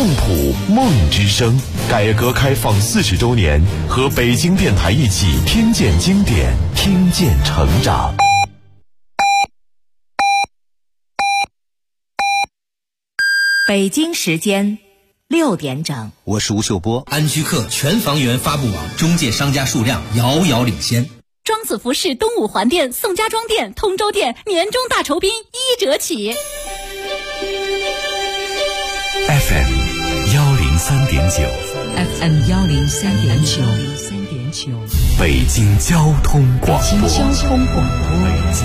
碰浦梦之声，改革开放40周年，和北京电台一起听见经典，听见成长。 北京时间6点整， 我是吴秀波。 安居客全房源发布网中介商家数量遥遥领先。 庄子服饰东五环店、宋家庄店、通州店年终大酬宾1折起。 FM 103.9 FM 103.9， 北京交通广播。 北京交通广播，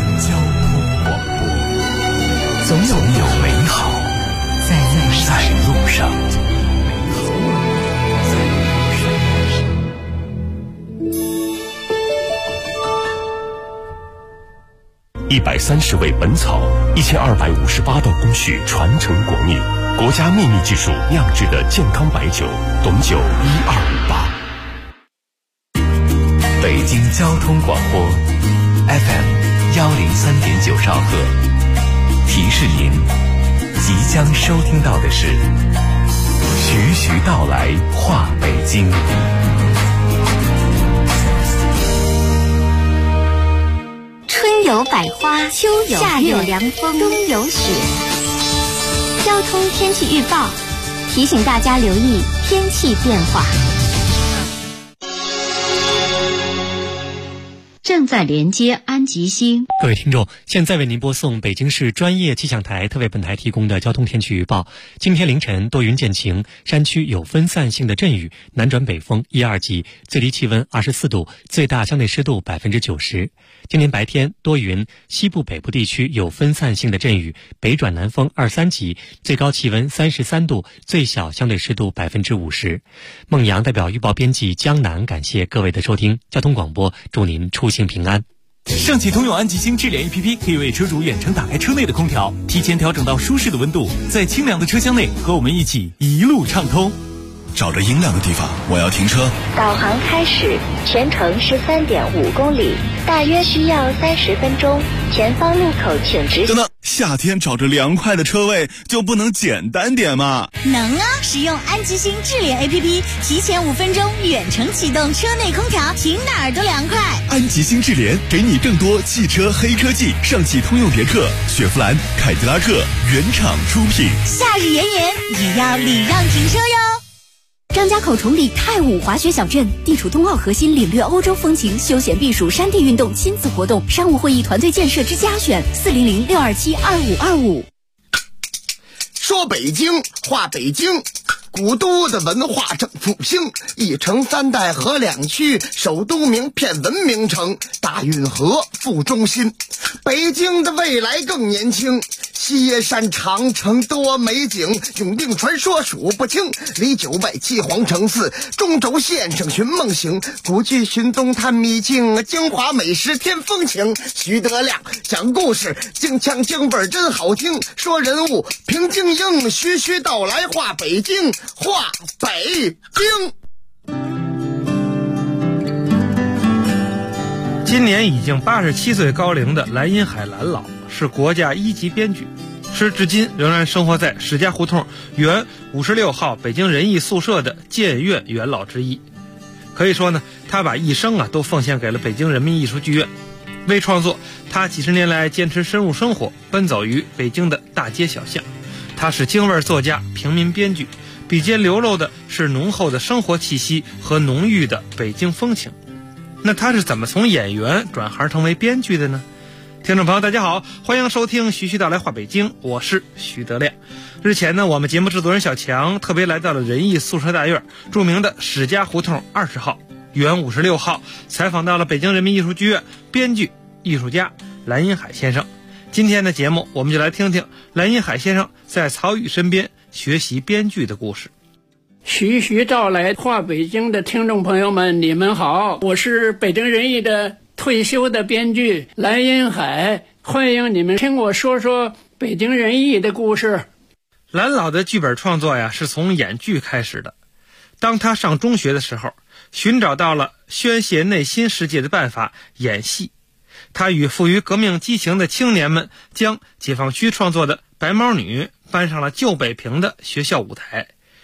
总有美好在路上。130味本草，1258道工序传承国秘，国家秘密技术酿制的健康白酒，董酒1258。北京交通广播 FM 103.9兆赫，提示您即将收听到的是徐徐道来话北京。 春有百花，秋有夏有凉风，冬有雪。交通天气预报提醒大家留意天气变化。 正在连接安吉星。 各位听众，现在为您播送北京市专业气象台特为本台提供的交通天气预报。今天凌晨多云见晴，山区有分散性的阵雨，南转北风1、2级，最低气温24度，最大相对湿度90%。今天白天多云，西部北部地区有分散性的阵雨，北转南风2、3级，最高气温33度，最小相对湿度50%。孟阳代表预报编辑江南感谢各位的收听，交通广播祝您出行平安。 上汽通用安吉星智联 APP 可以为车主远程打开车内的空调，提前调整到舒适的温度，在清凉的车厢内和我们一起一路畅通。 找着阴凉的地方，我要停车。 导航开始，全程13.5公里，大约需要30分钟。前方路口请直行。 等等，夏天找着凉快的车位就不能简单点吗？ 能啊！使用安吉星智联 APP， 提前5分钟远程启动车内空调，停哪儿都凉快。 安吉星智联给你更多汽车黑科技，上汽通用别克、雪佛兰、凯迪拉克原厂出品。 夏日炎炎也要礼让停车哟。 张家口崇礼太武滑雪小镇，地处冬奥核心，领略欧洲风情，休闲避暑，山地运动，亲子活动，商务会议，团队建设之家选，400-627-2525。 说北京，话北京。古都的文化正复兴，一城3代河2区，首都名片文明城，大运河副中心。北京的未来更年轻，西耶山长城多美景，永定传说数不清，离9外7皇城4，中轴线上寻梦行，古剧寻踪探秘境，京华美食添风情。徐德亮讲故事，京腔京味真好听，说人物评京英，徐徐道来话北京，话北京。 今年已经87岁高龄的蓝荫海蓝老是国家1级编剧，是至今仍然生活在史家胡同原56号北京人艺宿舍的建院元老之一。可以说呢，他把一生都奉献给了北京人民艺术剧院。为创作，他几十年来坚持深入生活，奔走于北京的大街小巷。他是京味作家、平民编剧，笔尖流露的是浓厚的生活气息和浓郁的北京风情。那他是怎么从演员转行成为编剧的呢？听众朋友大家好，欢迎收听徐徐道来话北京，我是徐德亮。日前呢，我们节目制作人小强特别来到了人艺宿舍大院著名的史家胡同20号原56号，采访到了北京人民艺术剧院编剧艺术家蓝荫海先生。今天的节目我们就来听听蓝荫海先生在曹禺身边学习编剧的故事。 徐徐道来话北京的听众朋友们，你们好，我是北京人艺的退休的编剧蓝荫海，欢迎你们听我说说北京人艺的故事。 蓝老的剧本创作呀，是从演剧开始的。当他上中学的时候，寻找到了宣泄内心世界的办法——演戏。他与富于革命激情的青年们，将解放区创作的《白毛女》搬上了旧北平的学校舞台。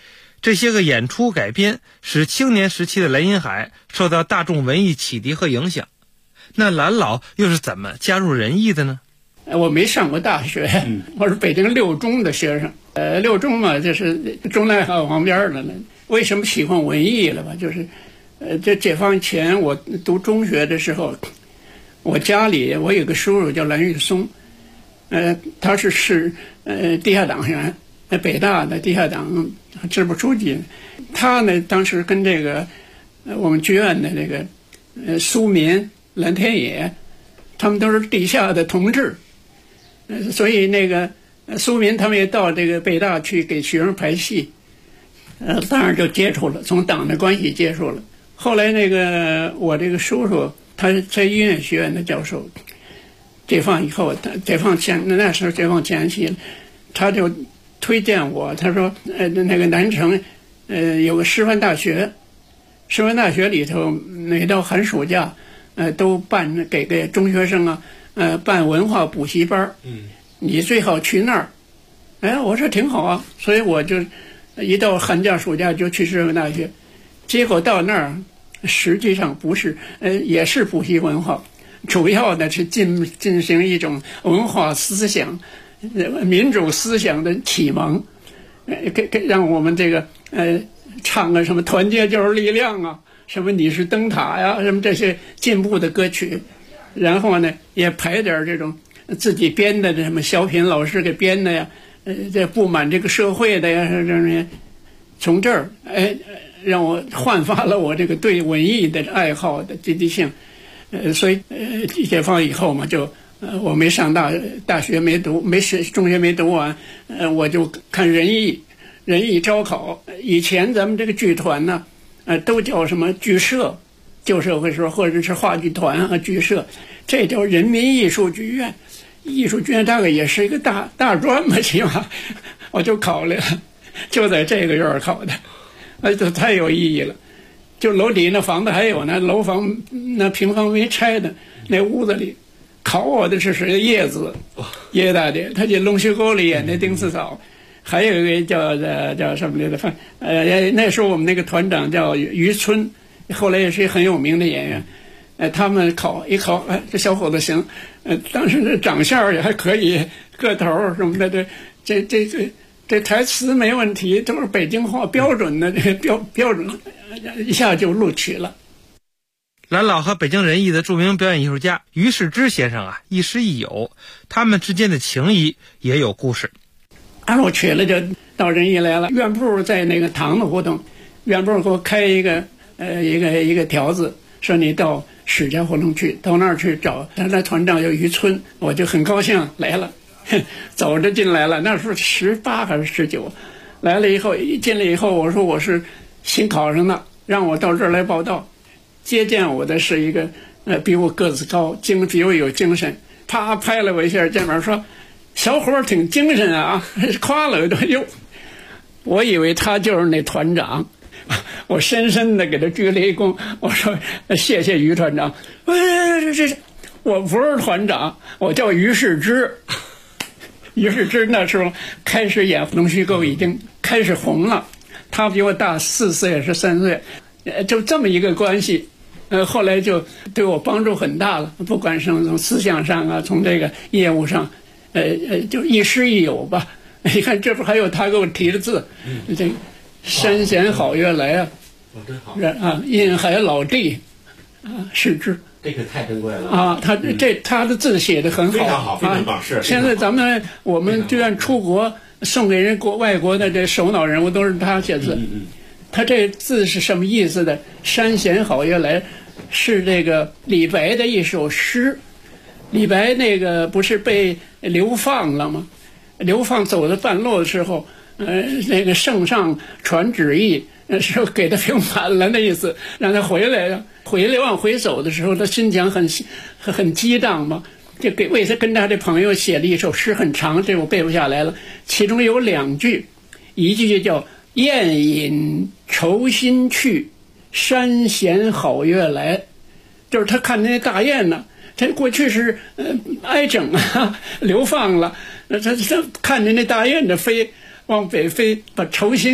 这些个演出改编使青年时期的蓝荫海受到大众文艺启迪和影响。那蓝老又是怎么加入人艺的呢？ 我没上过大学，我是北京六中的学生。六中嘛，就是中南海旁边的呢。为什么喜欢文艺了吧？就是这解放前我读中学的时候，我家里我有个叔叔叫蓝玉松，他是地下党员，北大的地下党支部书记。他呢当时跟这个我们剧院的这个苏民、蓝天野，他们都是地下的同志，所以那个苏民他们也到这个北大去给学生排戏，当然就接触了，从党的关系接触了。后来那个我这个叔叔他在音乐学院的教授，解放以后，解放前那时候解放前期，他就推荐我，他说那个南城有个师范大学，师范大学里头每到寒暑假都办给中学生啊办文化补习班，你最好去那儿。我说挺好啊，所以我就一到寒假暑假就去师范大学。结果到那儿实际上不是也是补习文化，主要的是进行一种文化思想民主思想的启蒙，让我们这个唱个什么团结就是力量啊，什么你是灯塔呀，什么这些进步的歌曲，然后呢也排点这种自己编的什么小品，老师给编的呀，这不满这个社会的呀，这种从这儿让我焕发了我这个对文艺的爱好的积极性。所以解放以后嘛，就我没上大学没读，中学没读完，我就看人艺招考。以前咱们这个剧团呢都叫什么剧社，旧社会说，或者是话剧团和剧社，这叫人民艺术剧院。艺术剧院大概也是一个大专嘛，起码我就考了，就在这个院考的，这太有意义了。就楼底那房子还有呢，楼房那平房没拆的那屋子里，考我的是谁？叶子，叶大爹，他在《龙须沟》里演的丁四嫂，还有一个叫什么来着？那时候我们那个团长叫于春，后来也是很有名的演员。他们一考，这小伙子行，当时这长相也还可以，个头什么的，这台词没问题，都是北京话标准的，这标准，一下就录取了。 蓝老和北京人艺的著名表演艺术家于世之先生亦师亦友，他们之间的情谊也有故事。 我去了就到人艺来了，院部在那个塘子胡同，院部给我开一个条子，说你到史家胡同去，到那儿去找他那团长叫于春，我就很高兴来了。走着进来了，那时候18还是19，来了以后一进来以后，我说我是新考上的，让我到这儿来报道。接见我的是一个比我个子高，比我有精神，啪拍了我一下肩膀说：“小伙儿挺精神啊！”夸了我哟，我以为他就是那团长，我深深的给他鞠了一躬，我说：“谢谢于团长。”我不是团长，我叫于世之。于世之那时候开始演《龙须沟》已经开始红了，他比我大4岁还是3岁，就这么一个关系。后来就对我帮助很大了，不管是从思想上啊，从这个业务上，就亦师亦友吧。你看，这不还有他给我提的字，这山贤好月来啊， 真好啊，印海老弟世之。 这个太珍贵了啊！他的字写得很好， 非常好，非常棒。是现在我们剧院出国送给外国的这首脑人物都是他写字。他这字是什么意思的？山贤好月来是这个李白的一首诗。李白那个不是被流放了吗？流放走到半路的时候，那个圣上传旨意，是给他平反了的意思，让他回来了。往回走的时候，他心情很激荡嘛，就为他跟他的朋友写了一首诗，很长，这我背不下来了。其中有2句，一句叫“宴饮酬新去，山贤好月来”，就是他看那大雁呢，他过去是挨整啊，流放了，他看见那大雁的飞往北飞，把酬新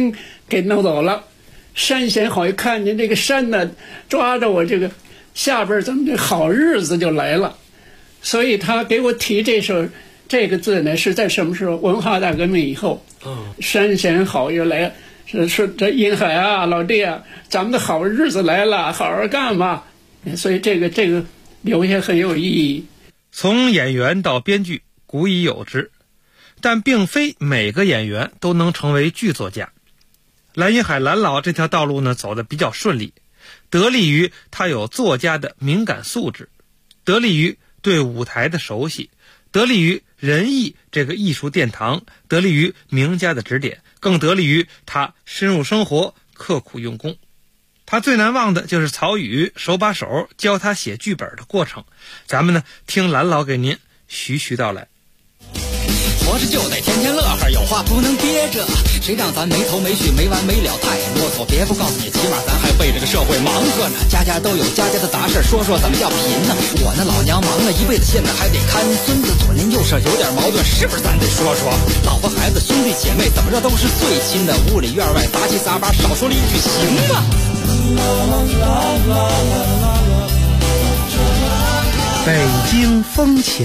给弄走了。山贤好一看见这个山呢，抓着我这个下边，怎么这好日子就来了。所以他给我提这个字呢，是在什么时候？文化大革命以后。山贤好又来，说这殷海啊，老弟啊，咱们的好日子来了，好好干吧。所以这个留下很有意义。 从演员到编剧，古已有之，但并非每个演员都能成为剧作家。蓝荫海蓝老这条道路呢，走得比较顺利，得力于他有作家的敏感素质，得力于对舞台的熟悉，得力于仁义这个艺术殿堂，得力于名家的指点，更得力于他深入生活，刻苦用功。他最难忘的就是曹禺手把手教他写剧本的过程。咱们呢，听蓝老给您徐徐道来。 活着就得天天乐呵，有话不能憋着，谁让咱没头没绪没完没了，太啰嗦。别不告诉你，起码咱还为这个社会忙活呢。家家都有家家的杂事，说说怎么叫贫呢？我那老娘忙了一辈子，现在还得看孙子，左邻右舍有点矛盾，是不是咱得说说？老婆孩子兄弟姐妹怎么着都是最亲的，屋里院外杂七杂八，少说了一句行吗？ 北京风情。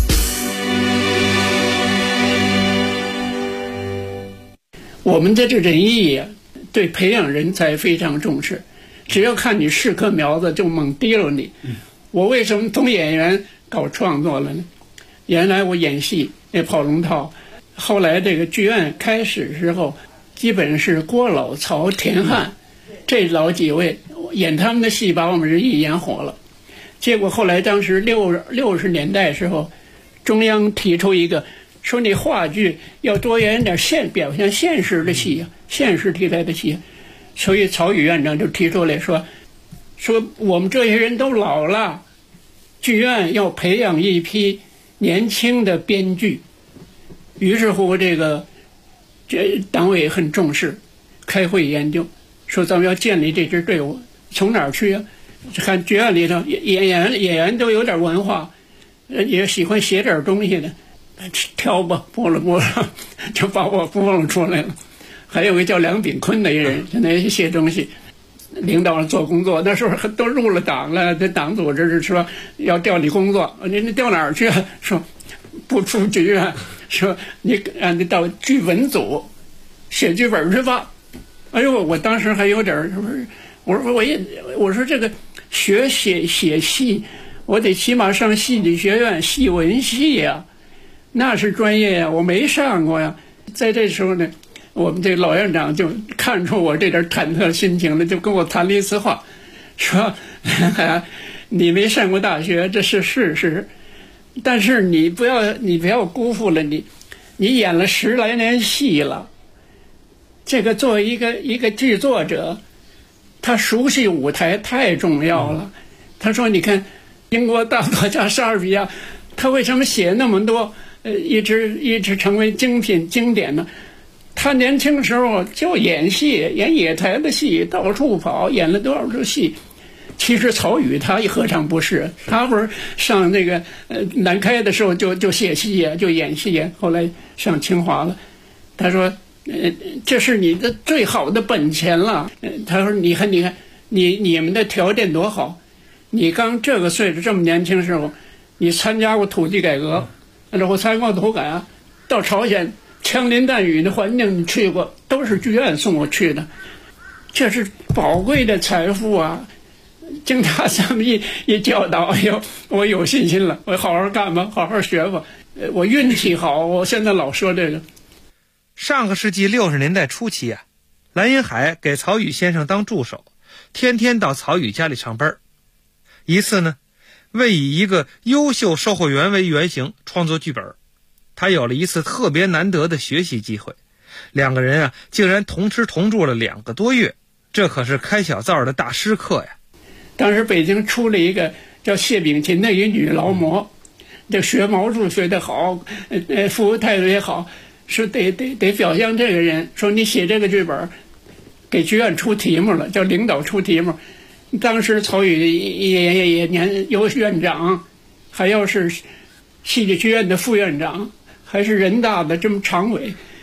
我们的这仁义啊，对培养人才非常重视，只要看你是棵苗子，就猛提溜你。我为什么从演员搞创作了呢？原来我演戏那跑龙套，后来这个剧院开始时候，基本是郭老、曹、田汉这老几位演他们的戏，把我们仁义演火了。结果后来当时60年代时候，中央提出一个，说你话剧要多演点表现现实的戏啊，现实题材的戏。所以曹禺院长就提出来说我们这些人都老了，剧院要培养一批年轻的编剧。于是乎这党委很重视，开会研究，说咱们要建立这支队伍，从哪儿去啊？看剧院里头演员都有点文化，也喜欢写点东西的，挑吧，拨了，就把我拨了出来了。还有个叫梁炳坤的一人，现在也写东西，领导做工作，那时候都入了党了，这党组织是说要调你工作，你调哪儿去啊？说不出剧院，说你让你到剧文组写剧本去吧。哎呦，我当时还有点是不是？我说这个写戏，我得起码上戏剧学院戏文系呀，那是专业呀，我没上过呀。在这时候呢，我们这老院长就看出我这点忐忑心情了，就跟我谈了一次话，说你没上过大学，这是事实，但是你不要辜负了你演了10来年戏了。这个作为一个剧作者，他熟悉舞台太重要了。他说你看英国大作家莎士比亚，他为什么写那么多一直成为精品经典呢？他年轻时候就演戏，演野台的戏，到处跑，演了多少出戏。其实曹禺他何尝不是？他不是上那个南开的时候就写戏呀，就演戏呀，后来上清华了。他说这是你的最好的本钱了。他说你看你们的条件多好，你刚这个岁数这么年轻时候，你参加过土地改革，然后参加过土改啊，到朝鲜枪林弹雨的环境你去过，都是剧院送我去的，这是宝贵的财富啊。经他这么一教导，哎呦，我有信心了，我好好干吧，好好学吧。我运气好，我现在老说这个。 上个世纪60年代初期啊，蓝荫海给曹禺先生当助手，天天到曹禺家里上班。一次呢，为以一个优秀售货员为原型创作剧本，他有了一次特别难得的学习机会。两个人啊，竟然同吃同住了2个多月，这可是开小灶的大师课呀。 当时北京出了一个叫谢炳勤的一女劳模，这学毛术学得好，服务态度也好，说得表扬这个人，说你写这个剧本给剧院出题目了，叫领导出题目。当时曹禺也年由院长，还要是戏剧学院的副院长，还是人大的这么常委，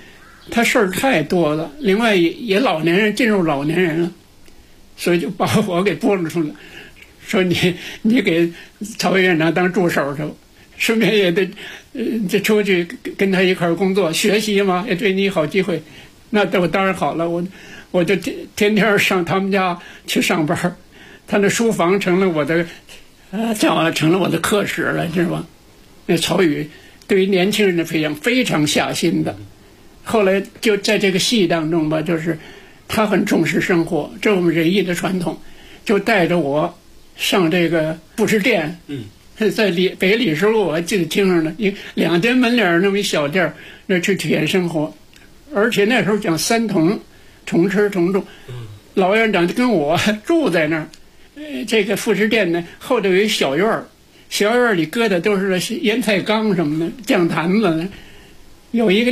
他事儿太多了，另外也老年人进入老年人了，所以就把我给拨了出来，说你给曹委员长当助手去，顺便也得就出去跟他一块儿工作学习嘛，也对你好机会。那我当然好了，我就天天上他们家去上班，他那书房成了我的成了我的课室了，知道吧？那曹禺对于年轻人的培养非常下心的。后来就在这个戏当中吧，就是他很重视生活，这是我们仁义的传统，就带着我上这个副食店，在北礼士路，我还记得清楚呢，2间门脸那么一小店，那去体验生活，而且那时候讲3同，同吃同住，老院长就跟我住在那儿，这个副食店呢后头有一小院儿，小院里搁的都是腌菜缸什么的，酱坛子呢。有一个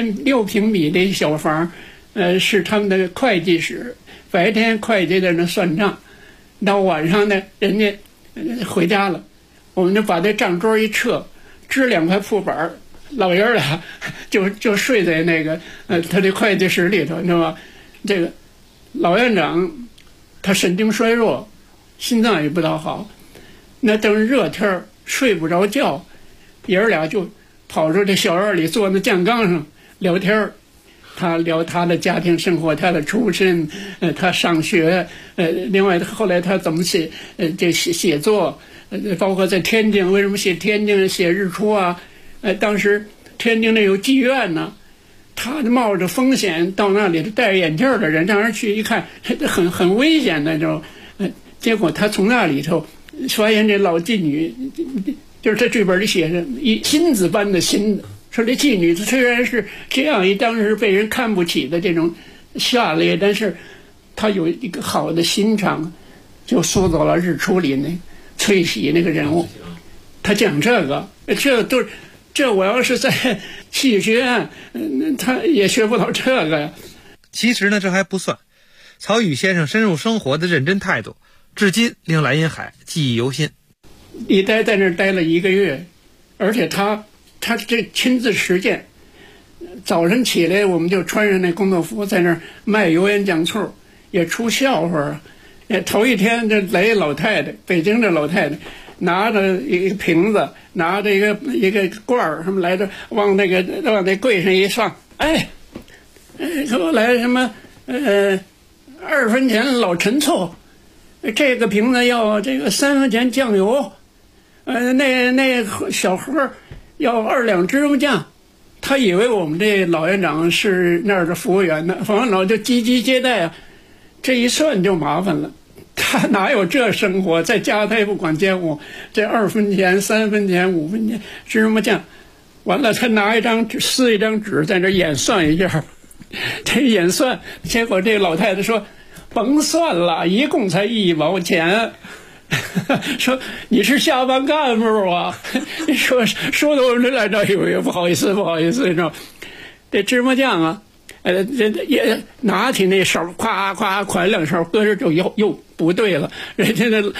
6平米的小房，是他们的会计室。白天会计在那算账，到晚上呢，人家回家了，我们就把这账桌一撤，支2块铺板，老爷俩就睡在那个他的会计室里头，你知道吧？这个老院长他神经衰弱，心脏也不大好，那等热天睡不着觉，爷儿俩就跑出这小院里，坐那酱缸上聊天，他聊他的家庭生活，他的出身，他上学，另外后来他怎么写作，包括在天津为什么写天津写日出啊，当时天津那有妓院呢，他冒着风险到那里戴眼镜的人让人去一看，很危险的就，结果他从那里头发现这老妓女。就是这剧本里写着一金子般的心，说这妓女虽然是这样当时被人看不起的这种下劣，但是她有一个好的心肠，就塑造了日出里那翠喜那个人物。他讲这个，这我要是在戏学院，他也学不到这个呀。 其实呢，这还不算，曹禺先生深入生活的认真态度，至今令蓝荫海记忆犹新。 一待在那儿待了1个月，而且他这亲自实践。早晨起来，我们就穿上那工作服，在那儿卖油盐酱醋，也出笑话。头一天这来老太太，北京的老太太，拿着一个瓶子，拿着一个罐儿什么来着，往那柜上一放，说来什么2分钱老陈醋，这个瓶子要这个3分钱酱油。那小盒要2两芝麻酱，他以为我们这老院长是那儿的服务员呢，服务员老就积极接待啊，这一算就麻烦了，他哪有这生活？在家他也不管家务，这2分钱、3分钱、5分钱芝麻酱，完了他拿撕一张纸在那演算一下，这演算，结果这老太太说甭算了，一共才1毛钱。说你是下班干部啊？说的我们这来着，也不好意思，你知道，这芝麻酱啊，这也拿起那勺，夸夸蒯2勺，搁这就又不对了。人家那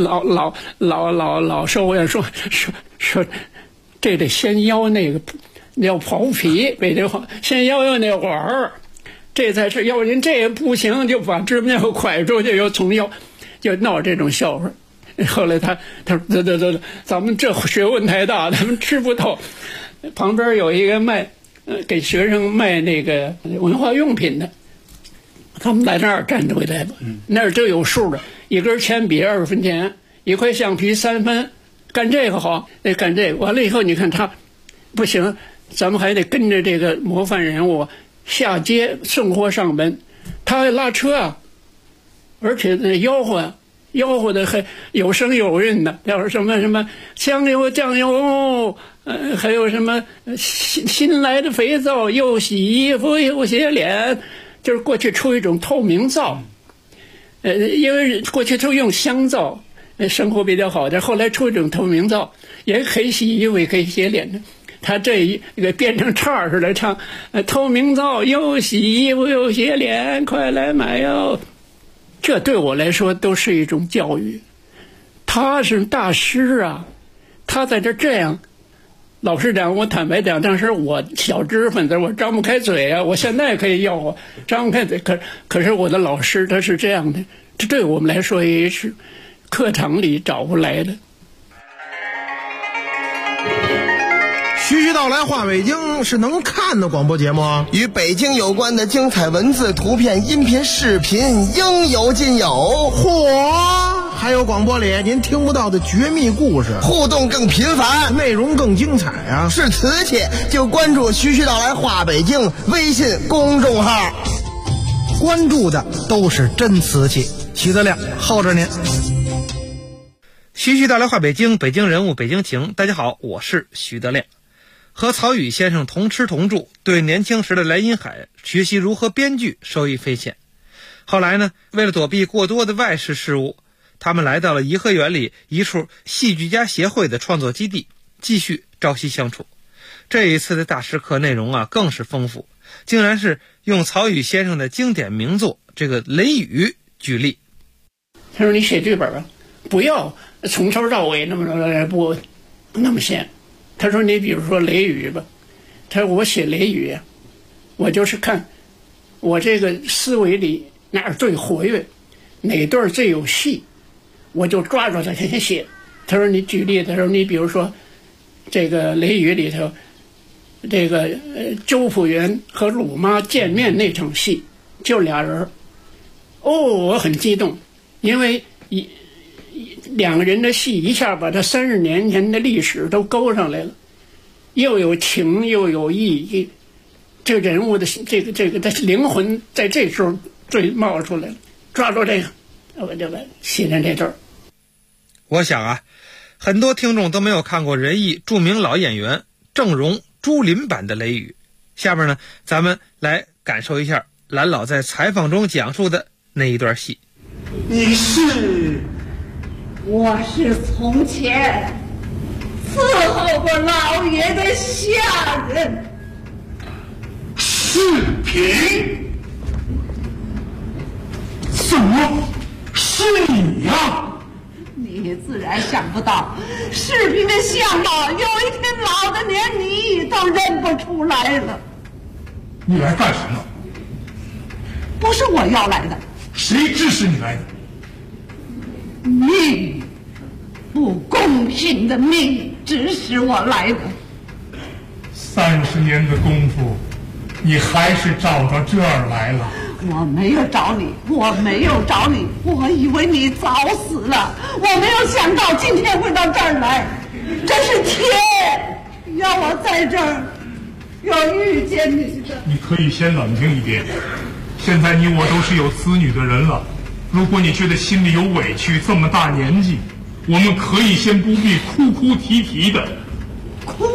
老售货员说，这得先要那个要刨皮，北京话先要那碗儿，这才是要人这不行，就把芝麻酱蒯出去，又重要。就闹这种笑话，后来他说得，咱们这学问太大，咱们吃不透。旁边有一个给学生卖那个文化用品的，他们在那儿站着回来吧，那儿就有数的，一根铅笔2分钱，一块橡皮3分，干这个好，干这个完了以后，你看他不行，咱们还得跟着这个模范人物下街送货上门，他还拉车啊。而且那吆喝的还有声有韵的，要什么香油酱油，还有什么新来的肥皂，又洗衣服又洗脸，就是过去出一种透明皂，因为过去都用香皂，生活比较好的，后来出一种透明皂，也可以洗衣服，也可以洗脸的。他这一个变成叉似的唱，透明皂又洗衣服又洗脸，快来买哟。这对我来说都是一种教育，他是大师啊，他在这样， 老实讲，我坦白讲，当时我小知识分子，我张不开嘴啊。我现在可以要我张不开嘴，可是我的老师他是这样的，这对我们来说也是课堂里找不来的。 徐徐道来话北京是能看的广播节目， 与北京有关的精彩文字、图片、音频、视频应有尽有。 嚯！还有广播里您听不到的绝密故事， 互动更频繁， 内容更精彩啊！ 是瓷器就关注徐徐道来话北京微信公众号， 关注的都是真瓷器。齐德亮候着您。 徐徐道来话北京，北京人物，北京情。大家好，我是徐德亮。和曹禺先生同吃同住，对年轻时的莱茵海学习如何编剧受益匪浅。后来呢，为了躲避过多的外事事务，他们来到了颐和园里一处戏剧家协会的创作基地，继续朝夕相处。这一次的大师课内容啊更是丰富，竟然是用曹禺先生的经典名作这个《雷雨》举例。 他说：“你写剧本啊，不要从头到尾那么写。”他说：“你比如说《雷雨》吧，他说我写《雷雨》啊，我就是看我这个思维里哪儿最活跃，哪段最有戏，我就抓住它先写。”他说：“你举例，他说你比如说这个《雷雨》里头，这个周朴园和鲁妈见面那场戏，就俩人。我很激动，因为两个人的戏一下把他30年前的历史都勾上来了，又有情又有义，这人物的这个的灵魂在这时候最冒出来了，抓住这个，我就把写成这段。 我想啊，很多听众都没有看过仁义著名老演员郑荣、朱琳版的《雷雨》。下面呢，咱们来感受一下蓝老在采访中讲述的那一段戏。 我是从前伺候过老爷的下人。 视频？怎么是你呀？ 你自然想不到，视频的相貌有一天老的连你都认不出来了。 你来干什么？ 不是我要来的。 谁指使你来的？ 命，不公平的命指使我来的。 30年的功夫，你还是找到这儿来了。 我没有找你，我以为你早死了，我没有想到今天会到这儿来，这是天要我在这儿要遇见你的。 你可以先冷静一点，现在你我都是有子女的人了。如果你觉得心里有委屈，这么大年纪，我们可以先不必哭哭啼啼的。 哭？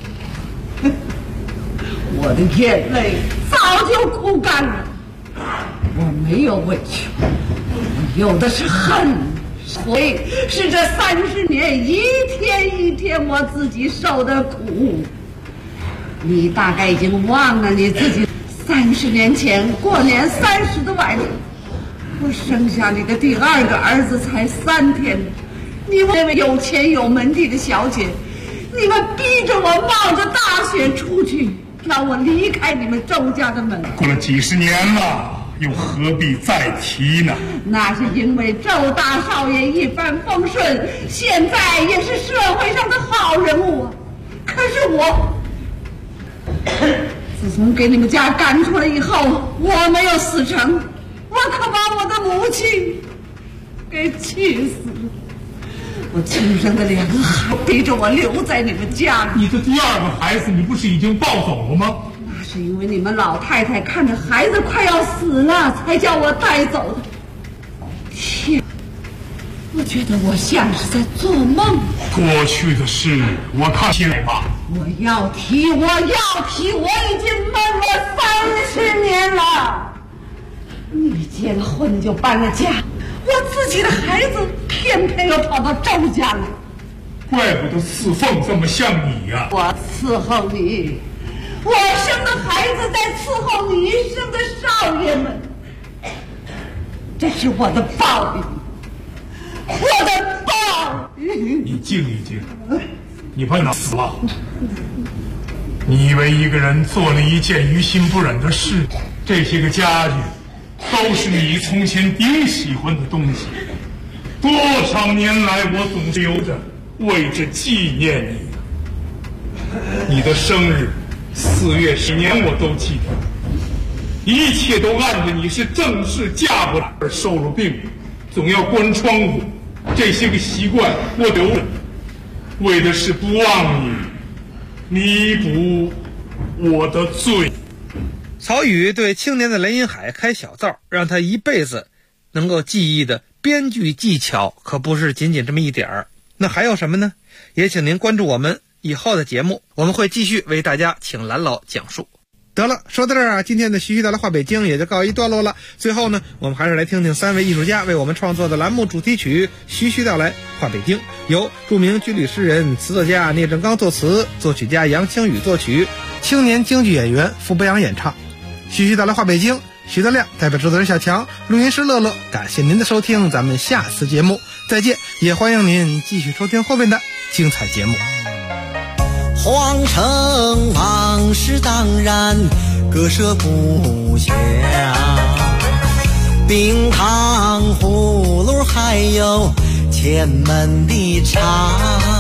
我的眼泪早就哭干了。我没有委屈，我有的是恨，是这30年一天一天我自己受的苦。你大概已经忘了你自己30年前过年30的晚上，我生下你的第2个儿子才3天，你们那位有钱有门第的小姐，你们逼着我冒着大雪出去，让我离开你们周家的门。 过了几十年了，又何必再提呢？ 那是因为周大少爷一帆风顺，现在也是社会上的好人物啊。可是我自从给你们家赶出来以后，我没有死成，我可把我的母亲给气死了。我亲生的2个孩子逼着我留在你们家里。 你的第2个孩子，你不是已经抱走了吗？ 那是因为你们老太太看着孩子快要死了，才叫我带走的。天，我觉得我像是在做梦。 过去的事我看起来吧。 我要提，我已经闷了30年了。你结了婚就搬了家，我自己的孩子偏偏又跑到周家来。 怪不得四凤这么像你呀！ 我伺候你，我生的孩子在伺候你生的少爷们，这是我的报应，我的报应。 你静一静， 你把你死了。你以为一个人做了一件于心不忍的事，这些个家具都是你从前顶喜欢的东西，多少年来我总是留着，为着纪念你。你的生日4月10年我都记得，一切都按着你是正式嫁过来而受了病，总要关窗户，这些个习惯我留着，为的是不忘你，弥补我的罪。 曹禺对青年的雷音海开小灶，让他一辈子能够记忆的编剧技巧可不是仅仅这么一点儿。那还有什么呢？也请您关注我们以后的节目，我们会继续为大家请蓝老讲述。得了，说到这儿啊，今天的徐徐道来话北京也就告一段落了。最后呢，我们还是来听听3位艺术家为我们创作的栏目主题曲《徐徐道来话北京》，由著名军旅诗人、词作家聂政刚作词，作曲家杨清宇作曲，青年京剧演员傅博阳演唱。徐徐道来话北京，徐德亮代表制作人小强，录音师乐乐，感谢您的收听，咱们下次节目再见，也欢迎您继续收听后面的精彩节目。 皇城往事当然割舍不下，冰糖葫芦还有前门的茶，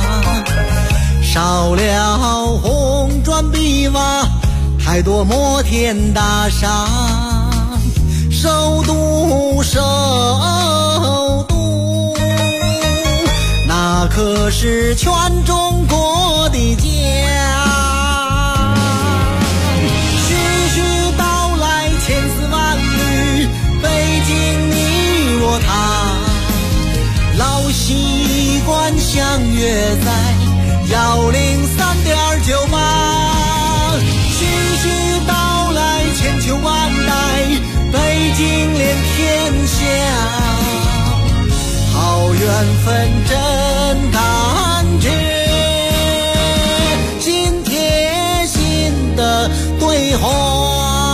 少了红砖碧瓦，太多摩天大厦，首都那可是全中国的家。徐徐道来千丝万缕，北京你我他，老习惯相约在103.98。徐徐道来千秋万代，北京连天下。好缘分真感觉，心贴心的对话。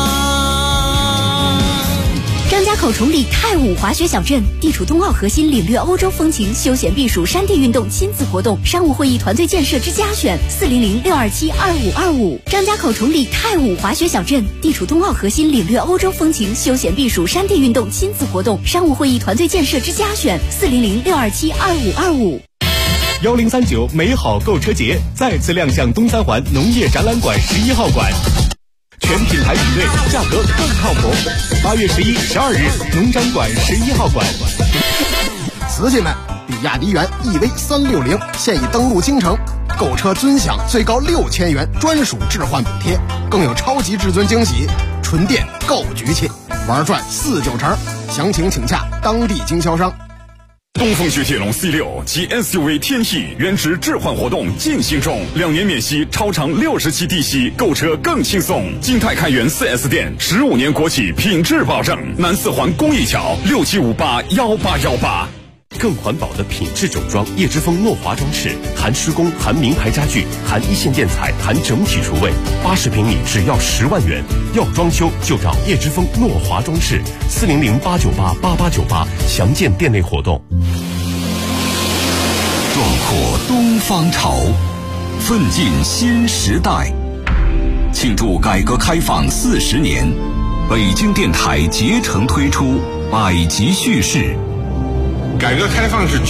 张家口崇礼太武滑雪小镇地处冬奥核心，领略欧洲风情，休闲避暑，山地运动亲子活动，商务会议团队建设之家选400-627-2525。张家口崇礼太武滑雪小镇地处冬奥核心，领略欧洲风情，休闲避暑，山地运动亲子活动，商务会议团队建设之家选400-627-2525。 1039美好购车节再次亮相东三环农业展览馆11号馆，全品牌比对，价格更靠谱。8月11、12日，农展馆11号馆。 瓷器们，比亚迪元 EV360现已登陆京城，购车尊享最高6000元专属置换补贴，更有超级至尊惊喜，纯电够局气，玩转49成。详情请洽当地经销商。 东风雪铁龙 C6 及 SUV 天翼原值置换活动进行中，2年免息，超长60期低息，购车更轻松。金泰开元 4S 店，15年国企品质保证。南四环公益桥67581818。 更环保的品质整装，叶之峰诺华装饰，含施工，含名牌家具，含一线建材，含整体厨卫，80平米只要10万元。要装修就找叶之峰诺华装饰，400-898-8898，详见店内活动。 壮阔东方潮，奋进新时代。庆祝改革开放40年，北京电台竭诚推出百集叙事。 改革开放是